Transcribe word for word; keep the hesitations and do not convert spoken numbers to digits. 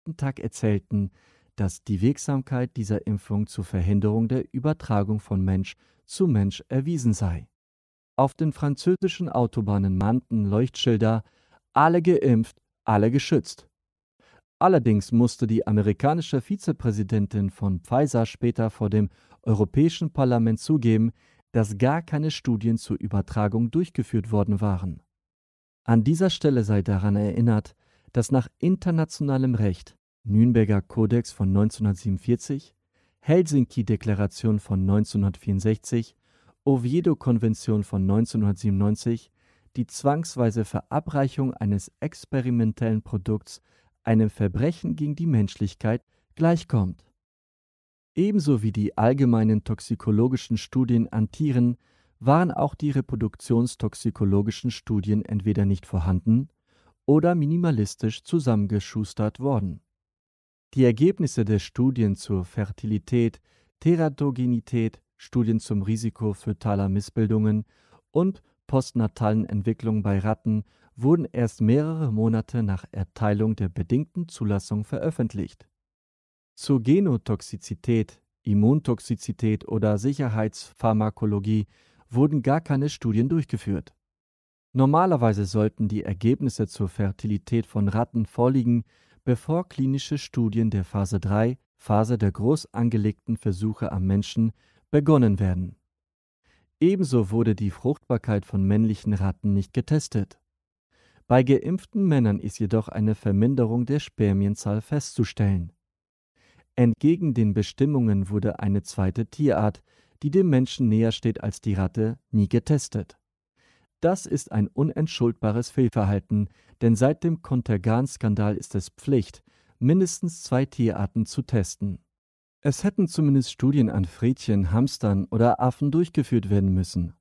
ersten Tag erzählten, dass die Wirksamkeit dieser Impfung zur Verhinderung der Übertragung von Mensch zu Mensch erwiesen sei. Auf den französischen Autobahnen mahnten Leuchtschilder: Alle geimpft, alle geschützt. Allerdings musste die amerikanische Vizepräsidentin von Pfizer später vor dem Europäischen Parlament zugeben, dass gar keine Studien zur Übertragung durchgeführt worden waren. An dieser Stelle sei daran erinnert, dass nach internationalem Recht Nürnberger Kodex von neunzehnhundertsiebenundvierzig, Helsinki-Deklaration von neunzehnhundertvierundsechzig, Oviedo-Konvention von neunzehnhundertsiebenundneunzig die zwangsweise Verabreichung eines experimentellen Produkts einem Verbrechen gegen die Menschlichkeit gleichkommt. Ebenso wie die allgemeinen toxikologischen Studien an Tieren waren auch die reproduktionstoxikologischen Studien entweder nicht vorhanden oder minimalistisch zusammengeschustert worden. Die Ergebnisse der Studien zur Fertilität, Teratogenität, Studien zum Risiko fötaler Missbildungen und postnatalen Entwicklung bei Ratten wurden erst mehrere Monate nach Erteilung der bedingten Zulassung veröffentlicht. Zur Genotoxizität, Immuntoxizität oder Sicherheitspharmakologie wurden gar keine Studien durchgeführt. Normalerweise sollten die Ergebnisse zur Fertilität von Ratten vorliegen, bevor klinische Studien der Phase drei, Phase der groß angelegten Versuche am Menschen, begonnen werden. Ebenso wurde die Fruchtbarkeit von männlichen Ratten nicht getestet. Bei geimpften Männern ist jedoch eine Verminderung der Spermienzahl festzustellen. Entgegen den Bestimmungen wurde eine zweite Tierart, die dem Menschen näher steht als die Ratte, nie getestet. Das ist ein unentschuldbares Fehlverhalten, denn seit dem Contergan-Skandal ist es Pflicht, mindestens zwei Tierarten zu testen. Es hätten zumindest Studien an Frettchen, Hamstern oder Affen durchgeführt werden müssen.